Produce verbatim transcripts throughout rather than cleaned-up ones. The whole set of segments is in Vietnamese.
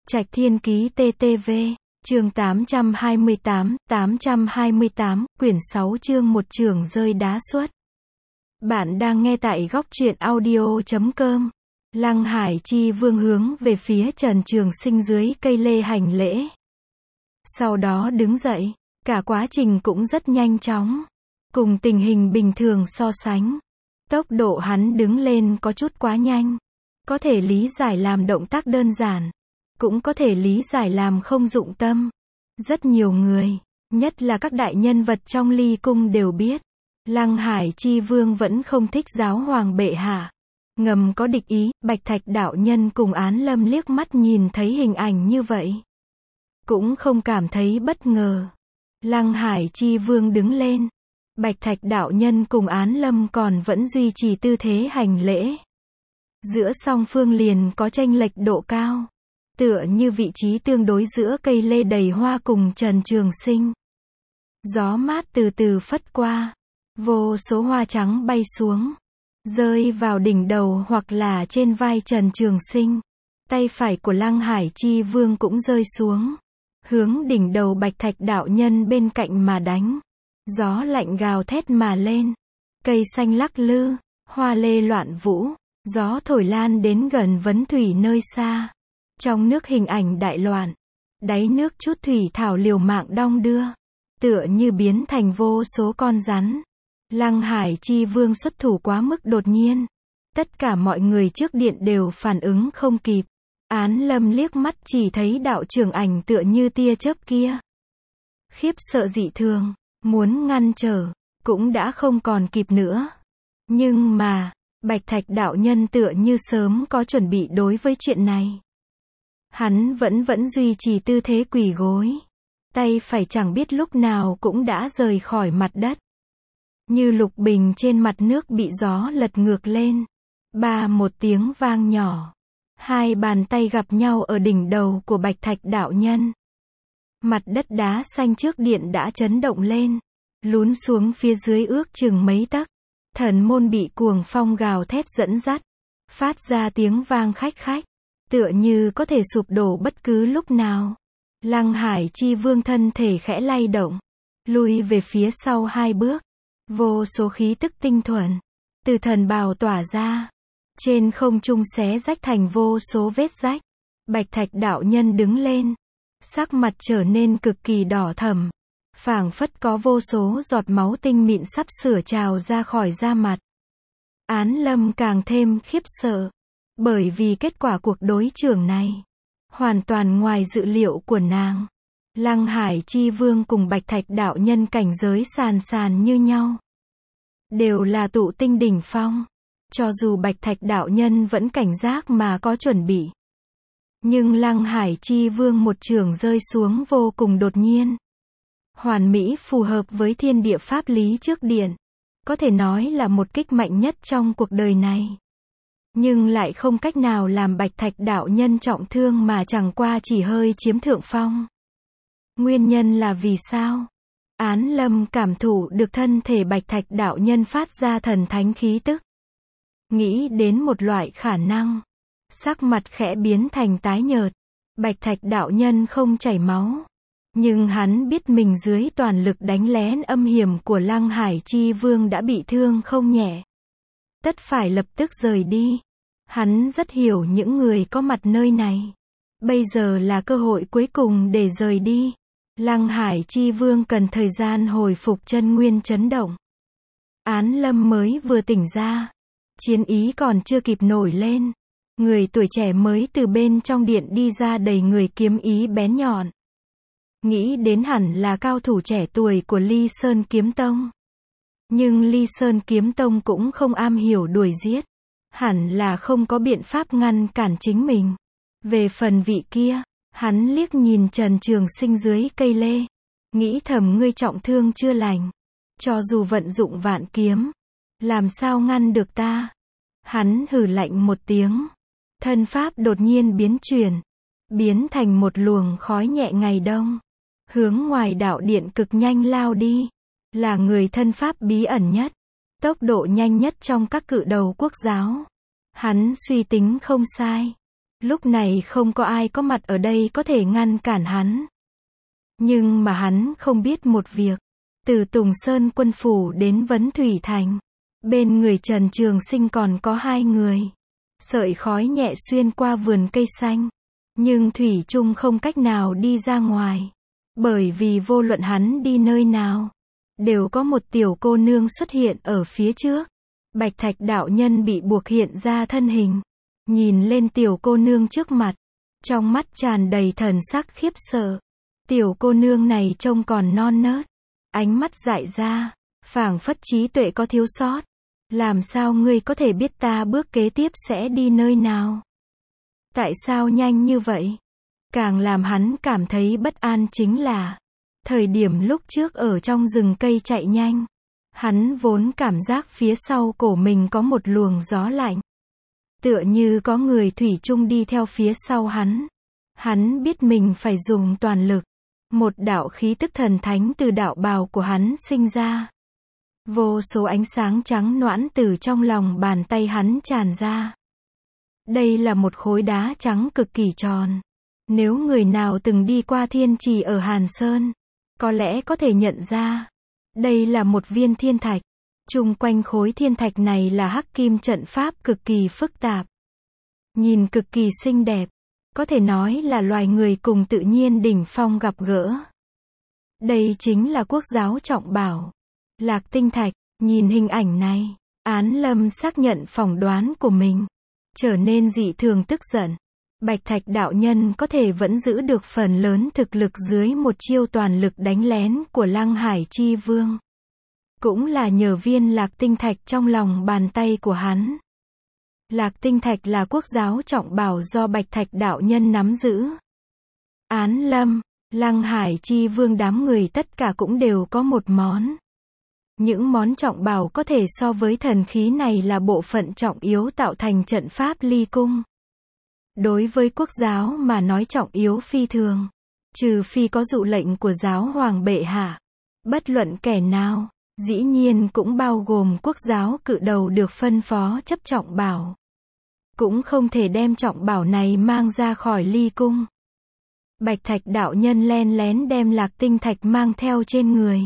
Trạch Thiên Ký tê tê vê, chương tám trăm hai mươi tám, tám trăm hai mươi tám, quyển sáu chương một trường rơi đá xuất. Bạn đang nghe tại góc truyện audio chấm com. Lăng Hải Chi Vương hướng về phía Trần Trường Sinh dưới cây lê hành lễ. Sau đó đứng dậy, cả quá trình cũng rất nhanh chóng. Cùng tình hình bình thường so sánh, tốc độ hắn đứng lên có chút quá nhanh. Có thể lý giải làm động tác đơn giản, cũng có thể lý giải làm không dụng tâm. Rất nhiều người, nhất là các đại nhân vật trong Ly Cung đều biết, Lăng Hải Chi Vương vẫn không thích giáo hoàng bệ hạ. Ngầm có địch ý, Bạch Thạch đạo nhân cùng Án Lâm liếc mắt nhìn thấy hình ảnh như vậy, cũng không cảm thấy bất ngờ. Lăng Hải Chi Vương đứng lên, Bạch Thạch đạo nhân cùng Án Lâm còn vẫn duy trì tư thế hành lễ. Giữa song phương liền có chênh lệch độ cao, tựa như vị trí tương đối giữa cây lê đầy hoa cùng Trần Trường Sinh. Gió mát từ từ phất qua, vô số hoa trắng bay xuống, rơi vào đỉnh đầu hoặc là trên vai Trần Trường Sinh. Tay phải của Lăng Hải Chi Vương cũng rơi xuống, hướng đỉnh đầu Bạch Thạch đạo nhân bên cạnh mà đánh. Gió lạnh gào thét mà lên, cây xanh lắc lư, hoa lê loạn vũ, gió thổi lan đến gần vấn thủy nơi xa. Trong nước hình ảnh đại loạn, đáy nước chút thủy thảo liều mạng đong đưa, tựa như biến thành vô số con rắn. Lăng Hải Chi Vương xuất thủ quá mức đột nhiên, tất cả mọi người trước điện đều phản ứng không kịp. Án Lâm liếc mắt chỉ thấy đạo trưởng ảnh tựa như tia chớp kia, khiếp sợ dị thường, muốn ngăn trở, cũng đã không còn kịp nữa. Nhưng mà, Bạch Thạch đạo nhân tựa như sớm có chuẩn bị đối với chuyện này. Hắn vẫn vẫn duy trì tư thế quỳ gối, tay phải chẳng biết lúc nào cũng đã rời khỏi mặt đất. Như lục bình trên mặt nước bị gió lật ngược lên. Ba một tiếng vang nhỏ, hai bàn tay gặp nhau ở đỉnh đầu của Bạch Thạch đạo nhân. Mặt đất đá xanh trước điện đã chấn động lên, lún xuống phía dưới ước chừng mấy tấc. Thần môn bị cuồng phong gào thét dẫn dắt, phát ra tiếng vang khách khách, tựa như có thể sụp đổ bất cứ lúc nào. Lăng Hải Chi Vương thân thể khẽ lay động, lùi về phía sau hai bước. Vô số khí tức tinh thuần từ thần bào tỏa ra, trên không trung xé rách thành vô số vết rách. Bạch Thạch đạo nhân đứng lên, sắc mặt trở nên cực kỳ đỏ thẫm, phảng phất có vô số giọt máu tinh mịn sắp sửa trào ra khỏi da mặt. Án Lâm càng thêm khiếp sợ, bởi vì kết quả cuộc đối chưởng này hoàn toàn ngoài dự liệu của nàng. Lăng Hải Chi Vương cùng Bạch Thạch đạo nhân cảnh giới sàn sàn như nhau, đều là tụ tinh đỉnh phong. Cho dù Bạch Thạch đạo nhân vẫn cảnh giác mà có chuẩn bị, nhưng Lăng Hải Chi Vương một chưởng rơi xuống vô cùng đột nhiên, hoàn mỹ phù hợp với thiên địa pháp lý trước điện, có thể nói là một kích mạnh nhất trong cuộc đời này. Nhưng lại không cách nào làm Bạch Thạch đạo nhân trọng thương mà chẳng qua chỉ hơi chiếm thượng phong. Nguyên nhân là vì sao? Án Lâm cảm thụ được thân thể Bạch Thạch đạo nhân phát ra thần thánh khí tức, nghĩ đến một loại khả năng, sắc mặt khẽ biến thành tái nhợt. Bạch Thạch đạo nhân không chảy máu, nhưng hắn biết mình dưới toàn lực đánh lén âm hiểm của Lăng Hải Chi Vương đã bị thương không nhẹ, tất phải lập tức rời đi. Hắn rất hiểu những người có mặt nơi này, bây giờ là cơ hội cuối cùng để rời đi. Lăng Hải Chi Vương cần thời gian hồi phục chân nguyên chấn động. Án Lâm mới vừa tỉnh ra, chiến ý còn chưa kịp nổi lên, người tuổi trẻ mới từ bên trong điện đi ra đầy người kiếm ý bén nhọn. Nghĩ đến hẳn là cao thủ trẻ tuổi của Ly Sơn Kiếm Tông. Nhưng Ly Sơn Kiếm Tông cũng không am hiểu đuổi giết, hẳn là không có biện pháp ngăn cản chính mình. Về phần vị kia, hắn liếc nhìn Trần Trường Sinh dưới cây lê, nghĩ thầm ngươi trọng thương chưa lành, cho dù vận dụng vạn kiếm, làm sao ngăn được ta? Hắn hừ lạnh một tiếng, thân pháp đột nhiên biến chuyển, biến thành một luồng khói nhẹ ngày đông, hướng ngoài đạo điện cực nhanh lao đi. Là người thân pháp bí ẩn nhất, tốc độ nhanh nhất trong các cự đầu quốc giáo. Hắn suy tính không sai, Lúc này không có ai có mặt ở đây có thể ngăn cản hắn. Nhưng mà hắn không biết một việc. Từ Tùng Sơn quân phủ đến Vấn Thủy Thành, bên người Trần Trường Sinh còn có hai người. Sợi khói nhẹ xuyên qua vườn cây xanh. Nhưng Thủy Trung không cách nào đi ra ngoài. Bởi vì vô luận hắn đi nơi nào, đều có một tiểu cô nương xuất hiện ở phía trước. Bạch Thạch đạo nhân bị buộc hiện ra thân hình. Nhìn lên tiểu cô nương trước mặt. Trong mắt tràn đầy thần sắc khiếp sợ. Tiểu cô nương này trông còn non nớt. Ánh mắt dại ra. Phảng phất trí tuệ có thiếu sót. Làm sao ngươi có thể biết ta bước kế tiếp sẽ đi nơi nào? Tại sao nhanh như vậy? Càng làm hắn cảm thấy bất an chính là thời điểm lúc trước ở trong rừng cây chạy nhanh. Hắn vốn cảm giác phía sau cổ mình có một luồng gió lạnh. Tựa như có người thủy chung đi theo phía sau hắn. Hắn biết mình phải dùng toàn lực. Một đạo khí tức thần thánh từ đạo bào của hắn sinh ra. Vô số ánh sáng trắng noãn từ trong lòng bàn tay hắn tràn ra. Đây là một khối đá trắng cực kỳ tròn. Nếu người nào từng đi qua thiên trì ở Hàn Sơn, có lẽ có thể nhận ra. Đây là một viên thiên thạch. Chung quanh khối thiên thạch này là hắc kim trận pháp cực kỳ phức tạp. Nhìn cực kỳ xinh đẹp. Có thể nói là loài người cùng tự nhiên đỉnh phong gặp gỡ. Đây chính là quốc giáo trọng bảo. Lạc tinh thạch. Nhìn hình ảnh này, Án Lâm xác nhận phỏng đoán của mình. Trở nên dị thường tức giận. Bạch Thạch đạo nhân có thể vẫn giữ được phần lớn thực lực dưới một chiêu toàn lực đánh lén của Lăng Hải Chi Vương. Cũng là nhờ viên lạc tinh thạch trong lòng bàn tay của hắn. Lạc tinh thạch là quốc giáo trọng bảo do Bạch Thạch đạo nhân nắm giữ. Án Lâm, Lăng Hải Chi Vương đám người tất cả cũng đều có một món. Những món trọng bảo có thể so với thần khí này là bộ phận trọng yếu tạo thành trận pháp ly cung. Đối với quốc giáo mà nói trọng yếu phi thường. Trừ phi có dụ lệnh của giáo hoàng bệ hạ. Bất luận kẻ nào, dĩ nhiên cũng bao gồm quốc giáo cự đầu được phân phó chấp trọng bảo. Cũng không thể đem trọng bảo này mang ra khỏi ly cung. Bạch Thạch đạo nhân len lén đem lạc tinh thạch mang theo trên người.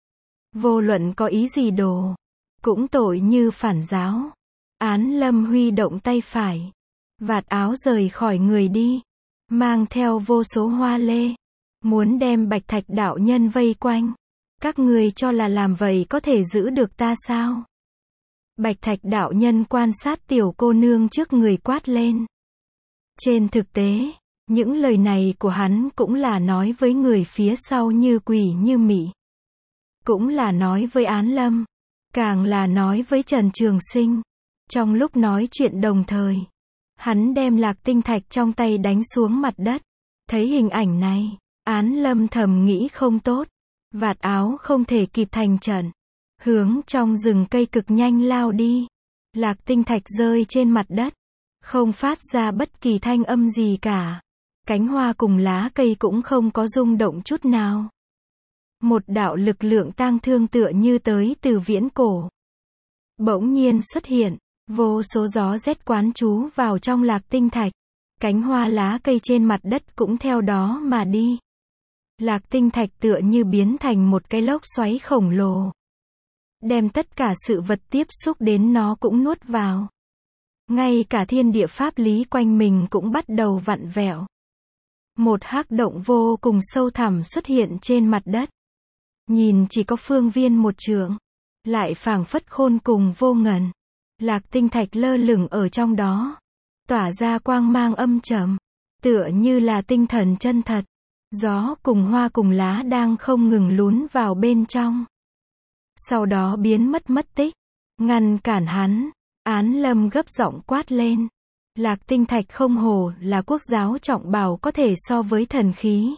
Vô luận có ý gì đồ, cũng tội như phản giáo. Án Lâm huy động tay phải, vạt áo rời khỏi người đi, mang theo vô số hoa lê, muốn đem Bạch Thạch đạo nhân vây quanh. Các người cho là làm vậy có thể giữ được ta sao? Bạch Thạch đạo nhân quan sát tiểu cô nương trước người quát lên. Trên thực tế, những lời này của hắn cũng là nói với người phía sau như quỷ như mị. Cũng là nói với Án Lâm, càng là nói với Trần Trường Sinh. Trong lúc nói chuyện đồng thời, hắn đem lạc tinh thạch trong tay đánh xuống mặt đất. Thấy hình ảnh này, Án Lâm thầm nghĩ không tốt. Vạt áo không thể kịp thành trận. Hướng trong rừng cây cực nhanh lao đi. Lạc tinh thạch rơi trên mặt đất. Không phát ra bất kỳ thanh âm gì cả. Cánh hoa cùng lá cây cũng không có rung động chút nào. Một đạo lực lượng tang thương tựa như tới từ viễn cổ. Bỗng nhiên xuất hiện. Vô số gió rét quán trú vào trong lạc tinh thạch. Cánh hoa lá cây trên mặt đất cũng theo đó mà đi. Lạc tinh thạch tựa như biến thành một cái lốc xoáy khổng lồ. Đem tất cả sự vật tiếp xúc đến nó cũng nuốt vào. Ngay cả thiên địa pháp lý quanh mình cũng bắt đầu vặn vẹo. Một hắc động vô cùng sâu thẳm xuất hiện trên mặt đất. Nhìn chỉ có phương viên một trượng. Lại phảng phất khôn cùng vô ngần. Lạc tinh thạch lơ lửng ở trong đó. Tỏa ra quang mang âm trầm. Tựa như là tinh thần chân thật. Gió cùng hoa cùng lá đang không ngừng lún vào bên trong. Sau đó biến mất mất tích. Ngăn cản hắn. Án Lâm gấp giọng quát lên. Lạc tinh thạch không hổ là quốc giáo trọng bảo có thể so với thần khí.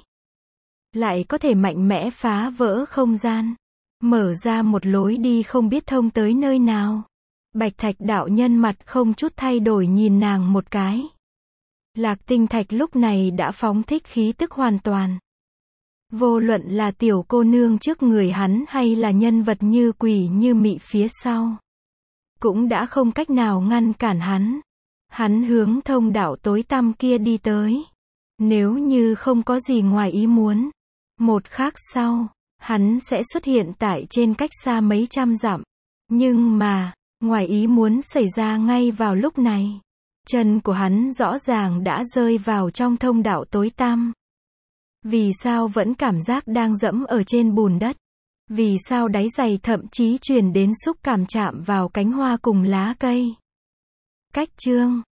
Lại có thể mạnh mẽ phá vỡ không gian. Mở ra một lối đi không biết thông tới nơi nào. Bạch Thạch đạo nhân mặt không chút thay đổi nhìn nàng một cái. Lạc tinh thạch lúc này đã phóng thích khí tức hoàn toàn. Vô luận là tiểu cô nương trước người hắn hay là nhân vật như quỷ như mị phía sau. Cũng đã không cách nào ngăn cản hắn. Hắn hướng thông đạo tối tăm kia đi tới. Nếu như không có gì ngoài ý muốn, một khắc sau, hắn sẽ xuất hiện tại trên cách xa mấy trăm dặm. Nhưng mà, ngoài ý muốn xảy ra ngay vào lúc này. Chân của hắn rõ ràng đã rơi vào trong thông đạo tối tăm. Vì sao vẫn cảm giác đang dẫm ở trên bùn đất? Vì sao đáy giày thậm chí truyền đến xúc cảm chạm vào cánh hoa cùng lá cây? Cách chương